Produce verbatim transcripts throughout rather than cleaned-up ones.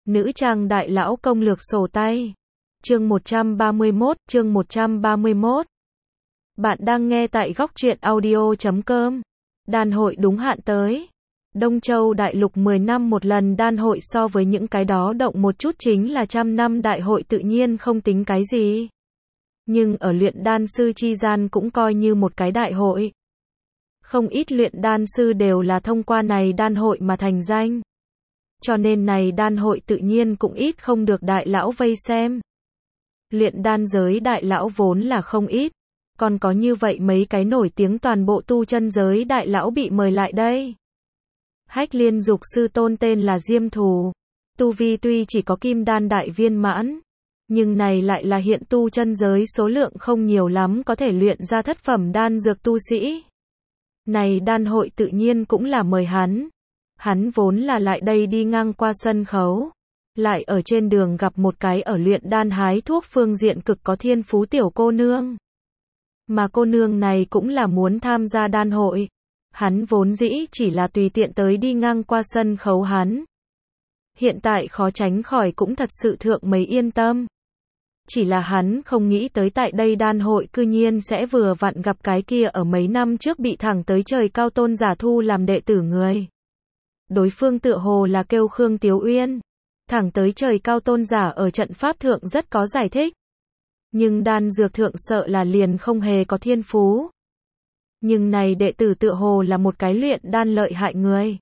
Nữ trang đại lão công lược sổ tay. Chương một trăm ba mươi mốt, chương một trăm ba mươi mốt. Bạn đang nghe tại góc truyện audio chấm com. Đan hội đúng hạn tới. Đông Châu đại lục mười năm một lần đan hội, so với những cái đó động một chút chính là trăm năm đại hội tự nhiên không tính cái gì. Nhưng ở luyện đan sư chi gian cũng coi như một cái đại hội. Không ít luyện đan sư đều là thông qua này đan hội mà thành danh. Cho nên này đan hội tự nhiên cũng ít không được đại lão vây xem. Luyện đan giới đại lão vốn là không ít, còn có như vậy mấy cái nổi tiếng toàn bộ tu chân giới đại lão bị mời lại đây. Hách Liên dục sư tôn tên là Diêm Thù, tu vi tuy chỉ có kim đan đại viên mãn, nhưng này lại là hiện tu chân giới số lượng không nhiều lắm có thể luyện ra thất phẩm đan dược tu sĩ. Này đan hội tự nhiên cũng là mời hắn. Hắn vốn là lại đây đi ngang qua sân khấu, lại ở trên đường gặp một cái ở luyện đan hái thuốc phương diện cực có thiên phú tiểu cô nương. Mà cô nương này cũng là muốn tham gia đan hội. Hắn vốn dĩ chỉ là tùy tiện tới đi ngang qua sân khấu hắn. Hiện tại khó tránh khỏi cũng thật sự thượng mấy yên tâm. Chỉ là hắn không nghĩ tới tại đây đan hội cư nhiên sẽ vừa vặn gặp cái kia ở mấy năm trước bị thẳng tới trời cao tôn giả thu làm đệ tử người. Đối phương tựa hồ là kêu Khương Tiếu Uyên. Thẳng tới trời cao tôn giả ở trận pháp thượng rất có giải thích. Nhưng đan dược thượng sợ là liền không hề có thiên phú. Nhưng này đệ tử tựa hồ là một cái luyện đan lợi hại người.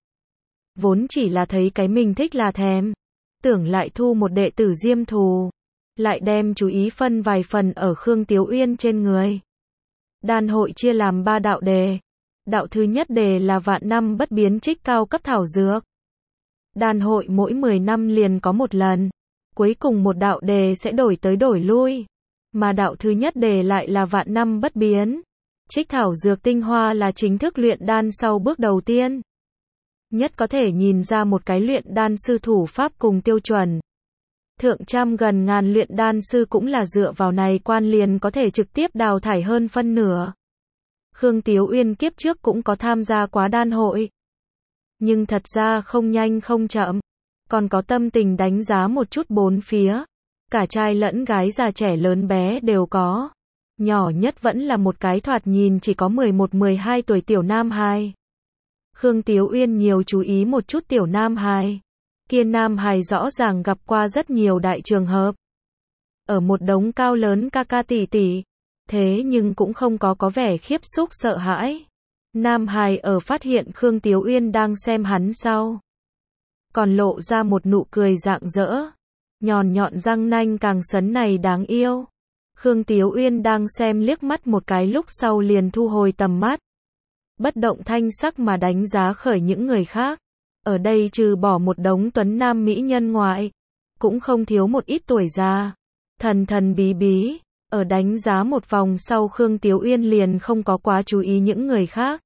Vốn chỉ là thấy cái mình thích là thèm. Tưởng lại thu một đệ tử Diêm Thù. Lại đem chú ý phân vài phần ở Khương Tiếu Uyên trên người. Đan hội chia làm ba đạo đề. Đạo thứ nhất đề là vạn năm bất biến trích cao cấp thảo dược. Đan hội mỗi mười năm liền có một lần. Cuối cùng một đạo đề sẽ đổi tới đổi lui. Mà đạo thứ nhất đề lại là vạn năm bất biến. Trích thảo dược tinh hoa là chính thức luyện đan sau bước đầu tiên. Nhất có thể nhìn ra một cái luyện đan sư thủ pháp cùng tiêu chuẩn. Thượng trăm gần ngàn luyện đan sư cũng là dựa vào này quan liền có thể trực tiếp đào thải hơn phân nửa. Khương Tiếu Uyên kiếp trước cũng có tham gia quá đan hội. Nhưng thật ra không nhanh không chậm. Còn có tâm tình đánh giá một chút bốn phía. Cả trai lẫn gái già trẻ lớn bé đều có. Nhỏ nhất vẫn là một cái thoạt nhìn chỉ có mười một mười hai tuổi tiểu nam hài. Khương Tiếu Uyên nhiều chú ý một chút tiểu nam hài. Kia nam hài rõ ràng gặp qua rất nhiều đại trường hợp. Ở một đống cao lớn ca ca tỷ tỷ. Thế nhưng cũng không có có vẻ khiếp xúc sợ hãi. Nam hài ở phát hiện Khương Tiếu Uyên đang xem hắn sau. Còn lộ ra một nụ cười rạng rỡ. Nhọn nhọn răng nanh càng sấn này đáng yêu. Khương Tiếu Uyên đang xem liếc mắt một cái lúc sau liền thu hồi tầm mắt. Bất động thanh sắc mà đánh giá khởi những người khác. Ở đây trừ bỏ một đống tuấn nam mỹ nhân ngoại. Cũng không thiếu một ít tuổi già. Thần thần bí bí. Ở đánh giá một vòng sau Khương Tiếu Uyên liền không có quá chú ý những người khác.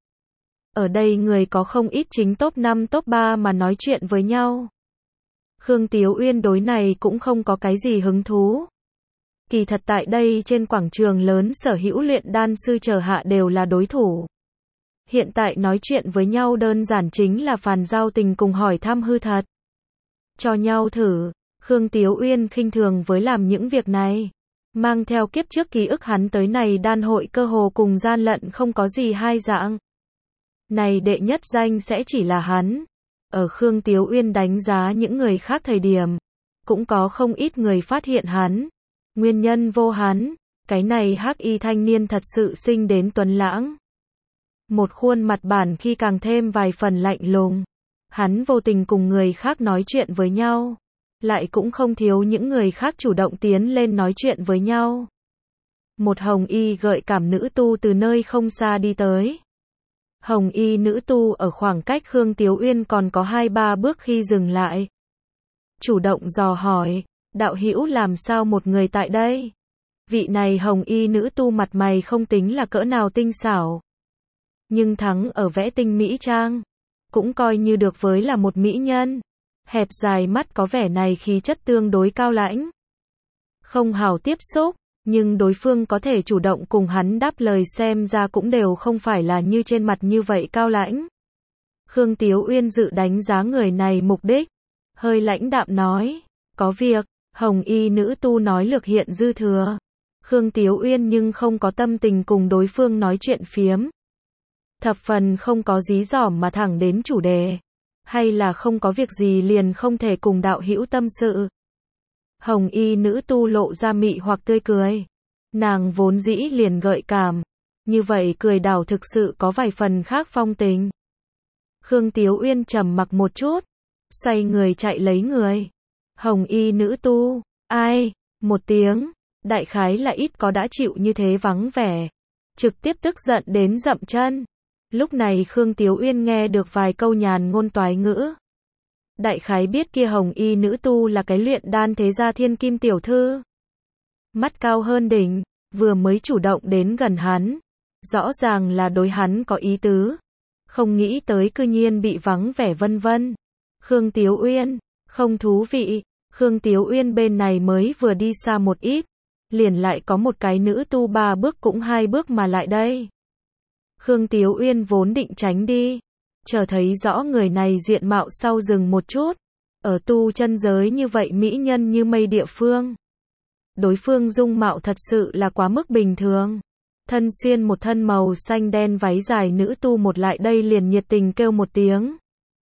Ở đây người có không ít chính top năm top ba mà nói chuyện với nhau. Khương Tiếu Uyên đối này cũng không có cái gì hứng thú. Kỳ thật tại đây trên quảng trường lớn sở hữu luyện đan sư chờ hạ đều là đối thủ. Hiện tại nói chuyện với nhau đơn giản chính là phàn giao tình cùng hỏi thăm hư thật. Cho nhau thử, Khương Tiếu Uyên khinh thường với làm những việc này. Mang theo kiếp trước ký ức hắn tới này đan hội cơ hồ cùng gian lận không có gì hai dạng. Này đệ nhất danh sẽ chỉ là hắn. Ở Khương Tiếu Uyên đánh giá những người khác thời điểm. Cũng có không ít người phát hiện hắn. Nguyên nhân vô hắn. Cái này hắc y thanh niên thật sự sinh đến tuấn lãng. Một khuôn mặt bản khi càng thêm vài phần lạnh lùng. Hắn vô tình cùng người khác nói chuyện với nhau. Lại cũng không thiếu những người khác chủ động tiến lên nói chuyện với nhau. Một hồng y gợi cảm nữ tu từ nơi không xa đi tới. Hồng y nữ tu ở khoảng cách Khương Tiếu Uyên còn có hai ba bước khi dừng lại. Chủ động dò hỏi, đạo hữu làm sao một người tại đây? Vị này hồng y nữ tu mặt mày không tính là cỡ nào tinh xảo. Nhưng thắng ở vẽ tinh mỹ trang. Cũng coi như được với là một mỹ nhân. Hẹp dài mắt có vẻ này khí chất tương đối cao lãnh. Không hào tiếp xúc, nhưng đối phương có thể chủ động cùng hắn đáp lời xem ra cũng đều không phải là như trên mặt như vậy cao lãnh. Khương Tiếu Uyên dự đánh giá người này mục đích. Hơi lãnh đạm nói, Có việc, hồng y nữ tu nói lược hiện dư thừa. Khương Tiếu Uyên nhưng không có tâm tình cùng đối phương nói chuyện phiếm. Thập phần không có dí dỏm mà thẳng đến chủ đề. Hay là không có việc gì liền không thể cùng đạo hữu tâm sự. Hồng y nữ tu lộ ra mị hoặc tươi cười. Nàng vốn dĩ liền gợi cảm. Như vậy cười đảo thực sự có vài phần khác phong tình. Khương Tiếu Uyên trầm mặc một chút. Xoay người chạy lấy người. Hồng y nữ tu. Ai? Một tiếng. Đại khái là ít có đã chịu như thế vắng vẻ. Trực tiếp tức giận đến dậm chân. Lúc này Khương Tiếu Uyên nghe được vài câu nhàn ngôn toái ngữ. Đại khái biết kia hồng y nữ tu là cái luyện đan thế gia thiên kim tiểu thư. Mắt cao hơn đỉnh, vừa mới chủ động đến gần hắn. Rõ ràng là đối hắn có ý tứ. Không nghĩ tới cư nhiên bị vắng vẻ vân vân. Khương Tiếu Uyên, không thú vị. Khương Tiếu Uyên bên này mới vừa đi xa một ít. Liền lại có một cái nữ tu ba bước cũng hai bước mà lại đây. Khương Tiếu Uyên vốn định tránh đi. Chờ thấy rõ người này diện mạo sau dừng một chút. Ở tu chân giới như vậy mỹ nhân như mây địa phương. Đối phương dung mạo thật sự là quá mức bình thường. Thân xuyên một thân màu xanh đen váy dài nữ tu một lại đây liền nhiệt tình kêu một tiếng.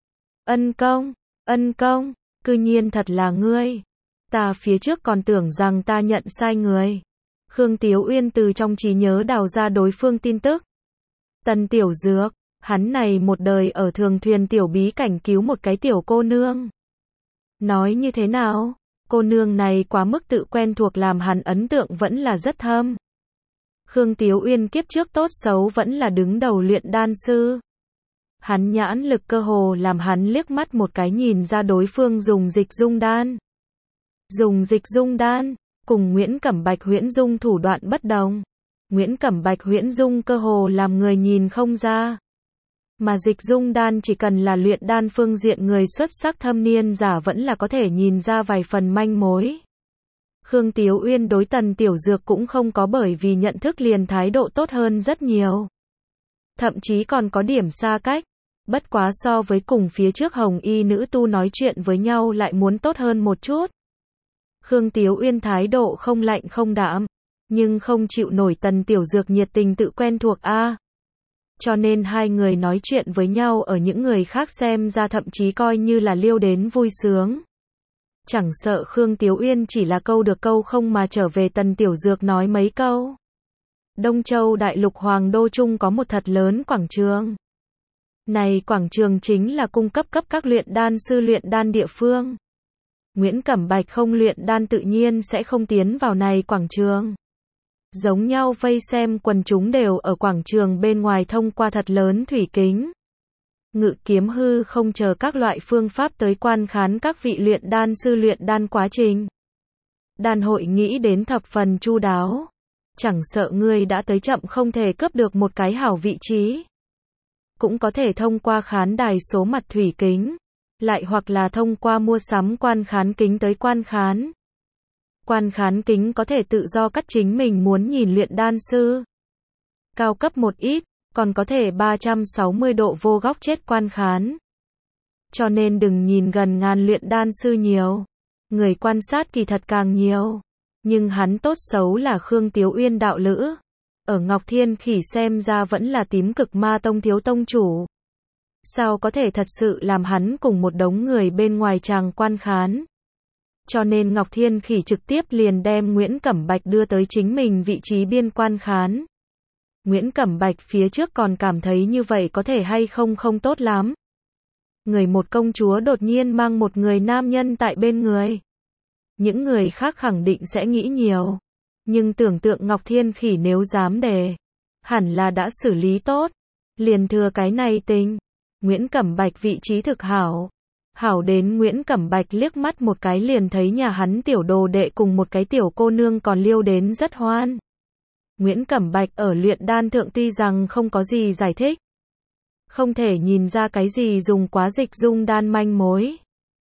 Ân công, ân công, cư nhiên thật là ngươi. Ta phía trước còn tưởng rằng ta nhận sai người. Khương Tiếu Uyên từ trong trí nhớ đào ra đối phương tin tức. Tần Tiểu Dược, hắn này một đời ở thường thuyền tiểu bí cảnh cứu một cái tiểu cô nương. Nói như thế nào? Cô nương này quá mức tự quen thuộc làm hắn ấn tượng vẫn là rất thâm. Khương Tiếu Uyên kiếp trước tốt xấu vẫn là đứng đầu luyện đan sư. Hắn nhãn lực cơ hồ làm hắn liếc mắt một cái nhìn ra đối phương dùng dịch dung đan. Dùng dịch dung đan, cùng Nguyễn Cẩm Bạch huyễn dung thủ đoạn bất đồng. Nguyễn Cẩm Bạch huyễn dung cơ hồ làm người nhìn không ra. Mà dịch dung đan chỉ cần là luyện đan phương diện người xuất sắc thâm niên giả vẫn là có thể nhìn ra vài phần manh mối. Khương Tiếu Uyên đối Tần Tiểu Dược cũng không có bởi vì nhận thức liền thái độ tốt hơn rất nhiều. Thậm chí còn có điểm xa cách. Bất quá so với cùng phía trước hồng y nữ tu nói chuyện với nhau lại muốn tốt hơn một chút. Khương Tiếu Uyên thái độ không lạnh không đạm. Nhưng không chịu nổi Tần Tiểu Dược nhiệt tình tự quen thuộc a. À. Cho nên hai người nói chuyện với nhau ở những người khác xem ra thậm chí coi như là liêu đến vui sướng. Chẳng sợ Khương Tiếu Uyên chỉ là câu được câu không mà trở về Tần Tiểu Dược nói mấy câu. Đông Châu Đại Lục Hoàng Đô Trung có một thật lớn quảng trường. Này quảng trường chính là cung cấp cấp các luyện đan sư luyện đan địa phương. Nguyễn Cẩm Bạch không luyện đan tự nhiên sẽ không tiến vào này quảng trường. Giống nhau vây xem quần chúng đều ở quảng trường bên ngoài thông qua thật lớn thủy kính. Ngự kiếm hư không chờ các loại phương pháp tới quan khán các vị luyện đan sư luyện đan quá trình. Đan hội nghĩ đến thập phần chu đáo. Chẳng sợ ngươi đã tới chậm không thể cướp được một cái hảo vị trí. Cũng có thể thông qua khán đài số mặt thủy kính. Lại hoặc là thông qua mua sắm quan khán kính tới quan khán. Quan khán kính có thể tự do cắt chính mình muốn nhìn luyện đan sư. Cao cấp một ít, còn có thể ba trăm sáu mươi độ vô góc chết quan khán. Cho nên đừng nhìn gần ngàn luyện đan sư nhiều. Người quan sát kỳ thật càng nhiều. Nhưng hắn tốt xấu là Khương Tiếu Uyên đạo lữ. Ở Ngọc Thiên Khỉ xem ra vẫn là tím cực ma tông thiếu tông chủ. Sao có thể thật sự làm hắn cùng một đống người bên ngoài chàng quan khán. Cho nên Ngọc Thiên Khỉ trực tiếp liền đem Nguyễn Cẩm Bạch đưa tới chính mình vị trí biên quan khán. Nguyễn Cẩm Bạch phía trước còn cảm thấy như vậy có thể hay không không tốt lắm. Người một công chúa đột nhiên mang một người nam nhân tại bên người. Những người khác khẳng định sẽ nghĩ nhiều. Nhưng tưởng tượng Ngọc Thiên Khỉ nếu dám đề. Hẳn là đã xử lý tốt. Liền thừa cái này tình. Nguyễn Cẩm Bạch vị trí thực hảo. Hảo đến Nguyễn Cẩm Bạch liếc mắt một cái liền thấy nhà hắn tiểu đồ đệ cùng một cái tiểu cô nương còn liêu đến rất hoan. Nguyễn Cẩm Bạch ở luyện đan thượng tuy rằng không có gì giải thích. Không thể nhìn ra cái gì dùng quá dịch dung đan manh mối.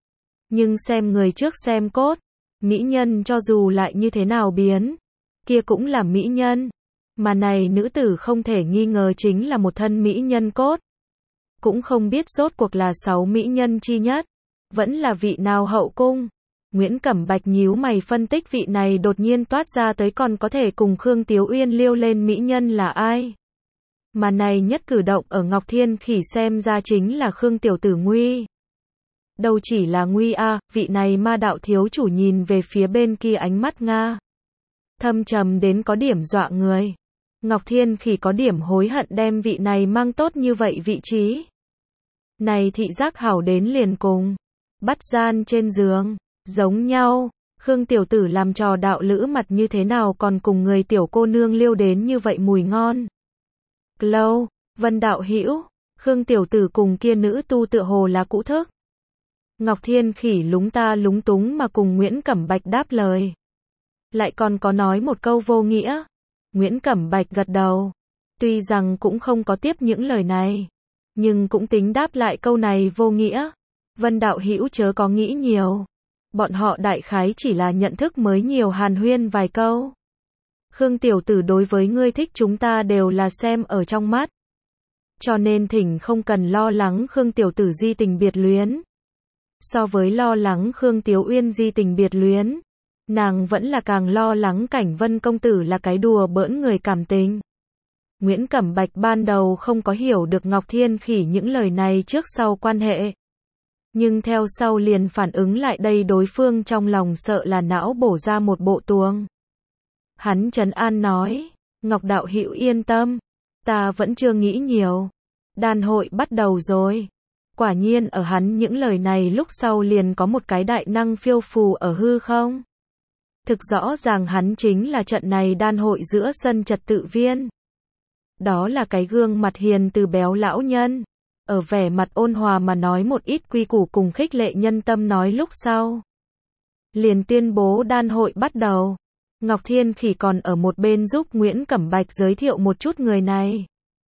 Nhưng xem người trước xem cốt. Mỹ nhân cho dù lại như thế nào biến. Kia cũng là mỹ nhân. Mà này nữ tử không thể nghi ngờ chính là một thân mỹ nhân cốt. Cũng không biết rốt cuộc là sáu mỹ nhân chi nhất. Vẫn là vị nào hậu cung. Nguyễn Cẩm Bạch nhíu mày phân tích vị này đột nhiên toát ra tới còn có thể cùng Khương Tiếu Uyên liêu lên mỹ nhân là ai. Mà này nhất cử động ở Ngọc Thiên Khỉ xem ra chính là Khương tiểu tử nguy. Đâu chỉ là nguy a, à, vị này ma đạo thiếu chủ nhìn về phía bên kia ánh mắt Nga. Thâm trầm đến có điểm dọa người. Ngọc Thiên Khỉ có điểm hối hận đem vị này mang tốt như vậy vị trí. Này thị giác hảo đến liền cùng. Bắt gian trên giường. Giống nhau. Khương tiểu tử làm trò đạo lữ mặt như thế nào còn cùng người tiểu cô nương liêu đến như vậy mùi ngon. Lâu. Vân đạo hữu. Khương tiểu tử cùng kia nữ tu tựa hồ là cũ thức. Ngọc Thiên Khỉ lúng ta lúng túng mà cùng Nguyễn Cẩm Bạch đáp lời. Lại còn có nói một câu vô nghĩa. Nguyễn Cẩm Bạch gật đầu. Tuy rằng cũng không có tiếp những lời này. Nhưng cũng tính đáp lại câu này vô nghĩa. Vân đạo hữu chớ có nghĩ nhiều. Bọn họ đại khái chỉ là nhận thức mới nhiều hàn huyên vài câu. Khương tiểu tử đối với ngươi thích chúng ta đều là xem ở trong mắt. Cho nên thỉnh không cần lo lắng Khương tiểu tử di tình biệt luyến. So với lo lắng Khương Tiếu Uyên di tình biệt luyến, nàng vẫn là càng lo lắng Cảnh Vân công tử là cái đùa bỡn người cảm tình. Nguyễn Cẩm Bạch ban đầu không có hiểu được Ngọc Thiên Khỉ những lời này trước sau quan hệ. Nhưng theo sau liền phản ứng lại đây đối phương trong lòng sợ là não bổ ra một bộ tuồng. Hắn trấn an nói, Ngọc đạo hữu yên tâm, ta vẫn chưa nghĩ nhiều. Đàn hội bắt đầu rồi. Quả nhiên ở hắn những lời này lúc sau liền có một cái đại năng phiêu phù ở hư không. Thực rõ ràng hắn chính là trận này đan hội giữa sân trật tự viên. Đó là cái gương mặt hiền từ béo lão nhân. Ở vẻ mặt ôn hòa mà nói một ít quy củ cùng khích lệ nhân tâm nói lúc sau. Liền tuyên bố đan hội bắt đầu. Ngọc Thiên Khỉ còn ở một bên giúp Nguyễn Cẩm Bạch giới thiệu một chút người này.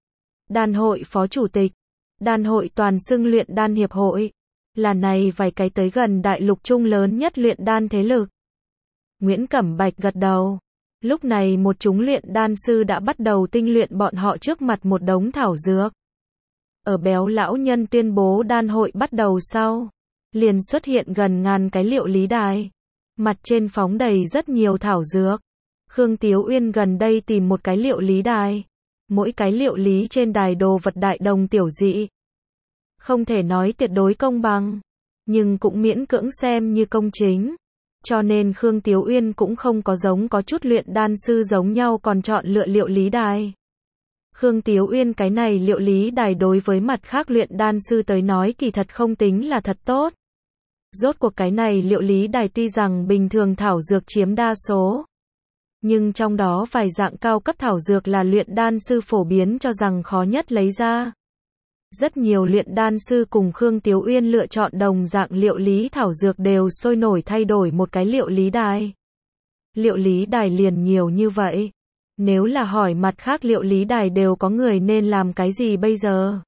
Đan hội phó chủ tịch. Đan hội toàn xưng luyện đan hiệp hội. Là này vài cái tới gần đại lục trung lớn nhất luyện đan thế lực. Nguyễn Cẩm Bạch gật đầu. Lúc này một chúng luyện đan sư đã bắt đầu tinh luyện bọn họ trước mặt một đống thảo dược. Ở béo lão nhân tuyên bố đan hội bắt đầu sau. Liền xuất hiện gần ngàn cái liệu lý đài. Mặt trên phóng đầy rất nhiều thảo dược. Khương Tiếu Uyên gần đây tìm một cái liệu lý đài. Mỗi cái liệu lý trên đài đồ vật đại đồng tiểu dị. Không thể nói tuyệt đối công bằng. Nhưng cũng miễn cưỡng xem như công chính. Cho nên Khương Tiếu Uyên cũng không có giống có chút luyện đan sư giống nhau còn chọn lựa liệu lý đài. Khương Tiếu Uyên cái này liệu lý đài đối với mặt khác luyện đan sư tới nói kỳ thật không tính là thật tốt. Rốt cuộc cái này liệu lý đài tuy rằng bình thường thảo dược chiếm đa số. Nhưng trong đó vài dạng cao cấp thảo dược là luyện đan sư phổ biến cho rằng khó nhất lấy ra. Rất nhiều luyện đan sư cùng Khương Tiếu Uyên lựa chọn đồng dạng liệu lý thảo dược đều sôi nổi thay đổi một cái liệu lý đài. Liệu lý đài liền nhiều như vậy. Nếu là hỏi mặt khác liệu lý đài đều có người nên làm cái gì bây giờ?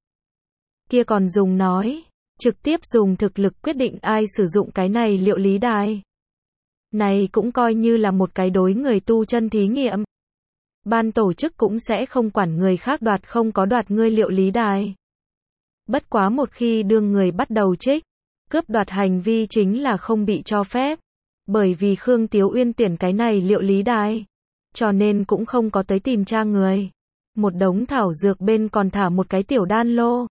Kia còn dùng nói, trực tiếp dùng thực lực quyết định ai sử dụng cái này liệu lý đài. Này cũng coi như là một cái đối người tu chân thí nghiệm. Ban tổ chức cũng sẽ không quản người khác đoạt không có đoạt ngươi liệu lý đài. Bất quá một khi đương người bắt đầu trích, cướp đoạt hành vi chính là không bị cho phép. Bởi vì Khương Tiếu Uyên tuyển cái này liệu lý đài. Cho nên cũng không có tới tìm tra người. Một đống thảo dược bên còn thả một cái tiểu đan lô.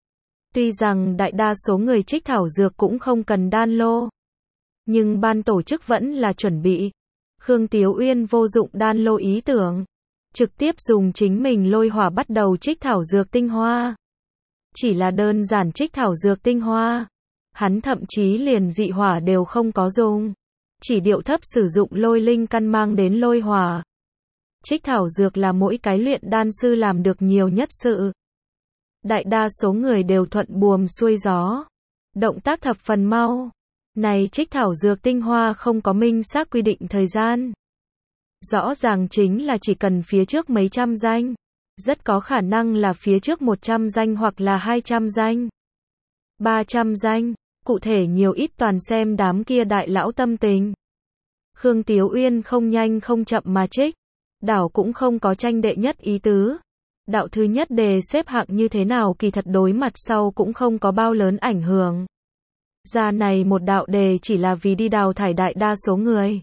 Tuy rằng đại đa số người trích thảo dược cũng không cần đan lô. Nhưng ban tổ chức vẫn là chuẩn bị. Khương Tiếu Uyên vô dụng đan lô ý tưởng. Trực tiếp dùng chính mình lôi hỏa bắt đầu trích thảo dược tinh hoa. Chỉ là đơn giản trích thảo dược tinh hoa. Hắn thậm chí liền dị hỏa đều không có dùng. Chỉ điệu thấp sử dụng lôi linh căn mang đến lôi hỏa. Trích thảo dược là mỗi cái luyện đan sư làm được nhiều nhất sự. Đại đa số người đều thuận buồm xuôi gió. Động tác thập phần mau. Này trích thảo dược tinh hoa không có minh xác quy định thời gian. Rõ ràng chính là chỉ cần phía trước mấy trăm danh. Rất có khả năng là phía trước một trăm danh hoặc là hai trăm danh. ba trăm danh. Cụ thể nhiều ít toàn xem đám kia đại lão tâm tình. Khương Tiếu Uyên không nhanh không chậm mà trích. Đảo cũng không có tranh đệ nhất ý tứ. Đạo thứ nhất đề xếp hạng như thế nào kỳ thật đối mặt sau cũng không có bao lớn ảnh hưởng. ra này một đạo đề chỉ là vì đi đào thải đại đa số người.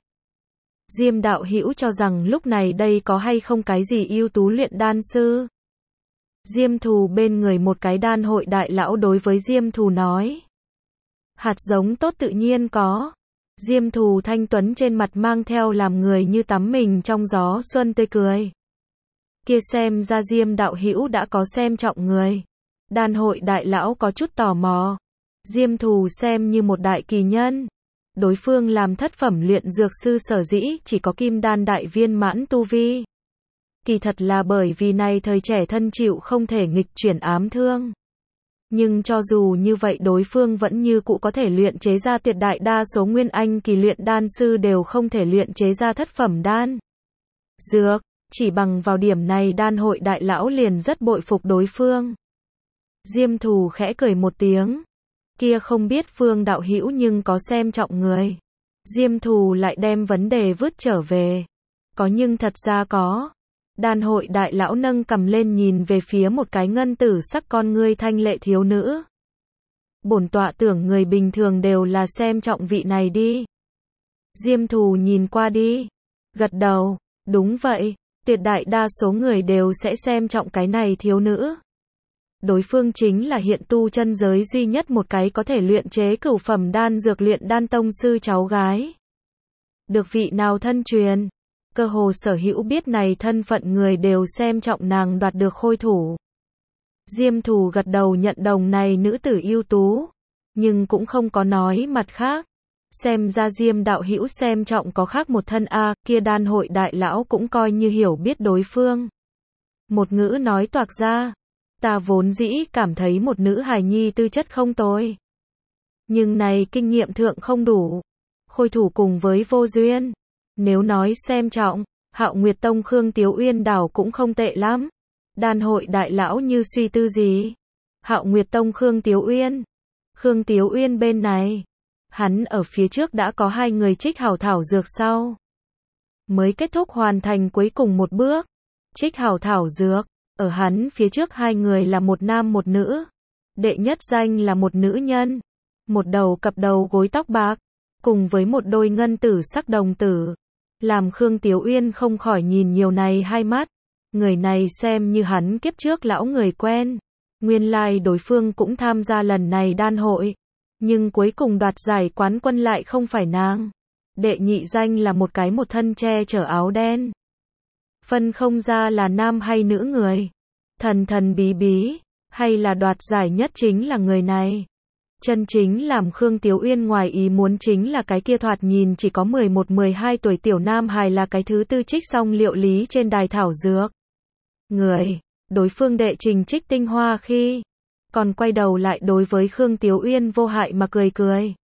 Diêm đạo hữu cho rằng lúc này đây có hay không cái gì ưu tú luyện đan sư? Diêm Thù bên người một cái đan hội đại lão đối với Diêm Thù nói. Hạt giống tốt tự nhiên có. Diêm Thù thanh tuấn trên mặt mang theo làm người như tắm mình trong gió xuân tươi cười. Kia xem ra Diêm đạo hữu đã có xem trọng người. Đan hội đại lão có chút tò mò. Diêm Thù xem như một đại kỳ nhân. Đối phương làm thất phẩm luyện dược sư sở dĩ chỉ có kim đan đại viên mãn tu vi. Kỳ thật là bởi vì này thời trẻ thân chịu không thể nghịch chuyển ám thương. Nhưng cho dù như vậy đối phương vẫn như cũ có thể luyện chế ra tuyệt đại đa số nguyên anh kỳ luyện đan sư đều không thể luyện chế ra thất phẩm đan dược. Chỉ bằng vào điểm này đan hội đại lão liền rất bội phục đối phương. Diêm Thù khẽ cười một tiếng. Kia không biết Phương đạo hữu nhưng có xem trọng người. Diêm Thù lại đem vấn đề vứt trở về. Có nhưng thật ra có. Đan hội đại lão nâng cầm lên nhìn về phía một cái ngân tử sắc con ngươi thanh lệ thiếu nữ. Bổn tọa tưởng người bình thường đều là xem trọng vị này đi. Diêm Thù nhìn qua đi. Gật đầu. Đúng vậy. Tuyệt đại đa số người đều sẽ xem trọng cái này thiếu nữ. Đối phương chính là hiện tu chân giới duy nhất một cái có thể luyện chế cửu phẩm đan dược luyện đan tông sư cháu gái. Được vị nào thân truyền, cơ hồ sở hữu biết này thân phận người đều xem trọng nàng đoạt được khôi thủ. Diêm Thù gật đầu nhận đồng này nữ tử ưu tú, nhưng cũng không có nói mặt khác. Xem ra Diêm đạo hữu xem trọng có khác một thân a, kia đan hội đại lão cũng coi như hiểu biết đối phương. Một ngữ nói toạc ra. Ta vốn dĩ cảm thấy một nữ hài nhi tư chất không tồi. Nhưng này kinh nghiệm thượng không đủ. Khôi thủ cùng với vô duyên. Nếu nói xem trọng, Hạo Nguyệt Tông Khương Tiếu Uyên đảo cũng không tệ lắm. Đan hội đại lão như suy tư gì? Hạo Nguyệt Tông Khương Tiếu Uyên. Khương Tiếu Uyên bên này. Hắn ở phía trước đã có hai người trích hảo thảo dược sau. Mới kết thúc hoàn thành cuối cùng một bước. Trích hảo thảo dược. Ở hắn phía trước hai người là một nam một nữ. Đệ nhất danh là một nữ nhân. Một đầu cặp đầu gối tóc bạc. Cùng với một đôi ngân tử sắc đồng tử. Làm Khương Tiếu Uyên không khỏi nhìn nhiều này hai mắt. Người này xem như hắn kiếp trước lão người quen. Nguyên lai đối phương cũng tham gia lần này đan hội. Nhưng cuối cùng đoạt giải quán quân lại không phải nàng. Đệ nhị danh là một cái một thân che chở áo đen. Phân không ra là nam hay nữ người. Thần thần bí bí. Hay là đoạt giải nhất chính là người này. Chân chính làm Khương Tiếu Uyên ngoài ý muốn chính là cái kia thoạt nhìn chỉ có mười một mười hai tuổi tiểu nam hài là cái thứ tư trích xong liệu lý trên đài thảo dược. Người. Đối phương đệ trình trích tinh hoa khi. Còn quay đầu lại đối với Khương Tiếu Uyên vô hại mà cười cười.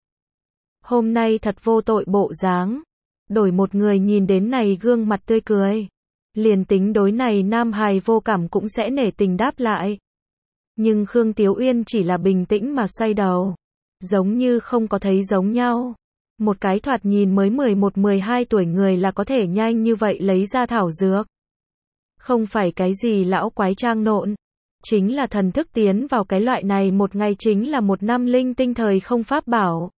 Hôm nay thật vô tội bộ dáng. Đổi một người nhìn đến này gương mặt tươi cười. Liền tính đối này nam hài vô cảm cũng sẽ nể tình đáp lại. Nhưng Khương Tiếu Uyên chỉ là bình tĩnh mà xoay đầu. Giống như không có thấy giống nhau. Một cái thoạt nhìn mới mười một mười hai tuổi người là có thể nhanh như vậy lấy ra thảo dược. Không phải cái gì lão quái trang nộn. Chính là thần thức tiến vào cái loại này một ngày chính là một năm linh tinh thời không pháp bảo.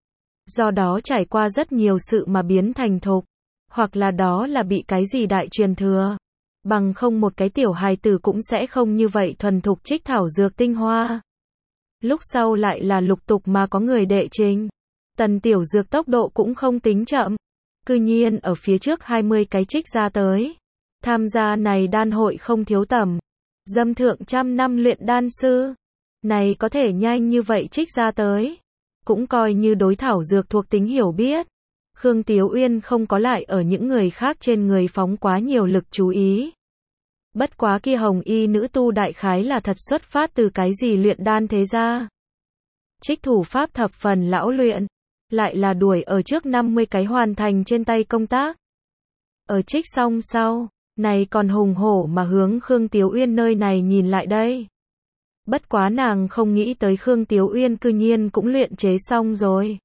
Do đó trải qua rất nhiều sự mà biến thành thục. Hoặc là đó là bị cái gì đại truyền thừa. Bằng không một cái tiểu hài tử cũng sẽ không như vậy thuần thục trích thảo dược tinh hoa. Lúc sau lại là lục tục mà có người đệ trình. Tần tiểu dược tốc độ cũng không tính chậm. Cư nhiên ở phía trước hai mươi cái trích ra tới. Tham gia này đan hội không thiếu tầm. Dâm thượng trăm năm luyện đan sư. Này có thể nhanh như vậy trích ra tới. Cũng coi như đối thảo dược thuộc tính hiểu biết. Khương Tiếu Uyên không có lại ở những người khác trên người phóng quá nhiều lực chú ý. Bất quá kia hồng y nữ tu đại khái là thật xuất phát từ cái gì luyện đan thế ra. Trích thủ pháp thập phần lão luyện. Lại là đuổi ở trước năm mươi cái hoàn thành trên tay công tác. Ở trích xong sau. Này còn hùng hổ mà hướng Khương Tiếu Uyên nơi này nhìn lại đây. Bất quá nàng không nghĩ tới Khương Tiếu Uyên cư nhiên cũng luyện chế xong rồi.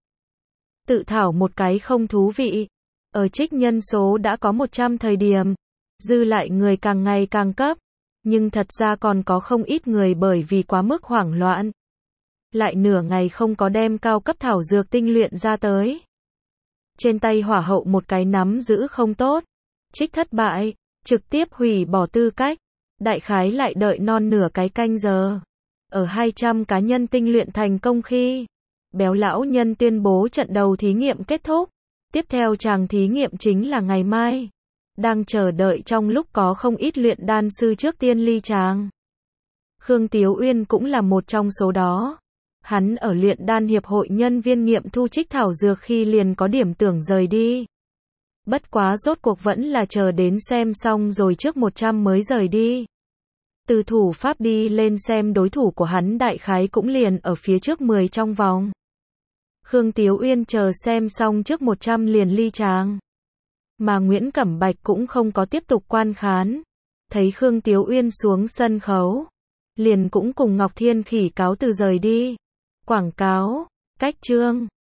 Tự thảo một cái không thú vị. Ở trích nhân số đã có một trăm thời điểm. Dư lại người càng ngày càng cấp. Nhưng thật ra còn có không ít người bởi vì quá mức hoảng loạn. lại nửa ngày không có đem cao cấp thảo dược tinh luyện ra tới. Trên tay hỏa hậu một cái nắm giữ không tốt, trích thất bại, trực tiếp hủy bỏ tư cách, đại khái lại đợi non nửa cái canh giờ. Ở hai trăm cá nhân tinh luyện thành công khi, béo lão nhân tuyên bố trận đầu thí nghiệm kết thúc, tiếp theo chàng thí nghiệm chính là ngày mai. Đang chờ đợi trong lúc có không ít luyện đan sư trước tiên ly chàng. Khương Tiếu Uyên cũng là một trong số đó. Hắn ở luyện đan hiệp hội nhân viên nghiệm thu trích thảo dược khi liền có điểm tưởng rời đi. Bất quá rốt cuộc vẫn là chờ đến xem xong rồi trước một trăm mới rời đi. Từ thủ pháp đi lên xem đối thủ của hắn đại khái cũng liền ở phía trước mười trong vòng. Khương Tiếu Uyên chờ xem xong trước một trăm liền ly chàng. Mà Nguyễn Cẩm Bạch cũng không có tiếp tục quan khán. Thấy Khương Tiếu Uyên xuống sân khấu, liền cũng cùng Ngọc Thiên Khỉ cáo từ rời đi. Quảng cáo, cách chương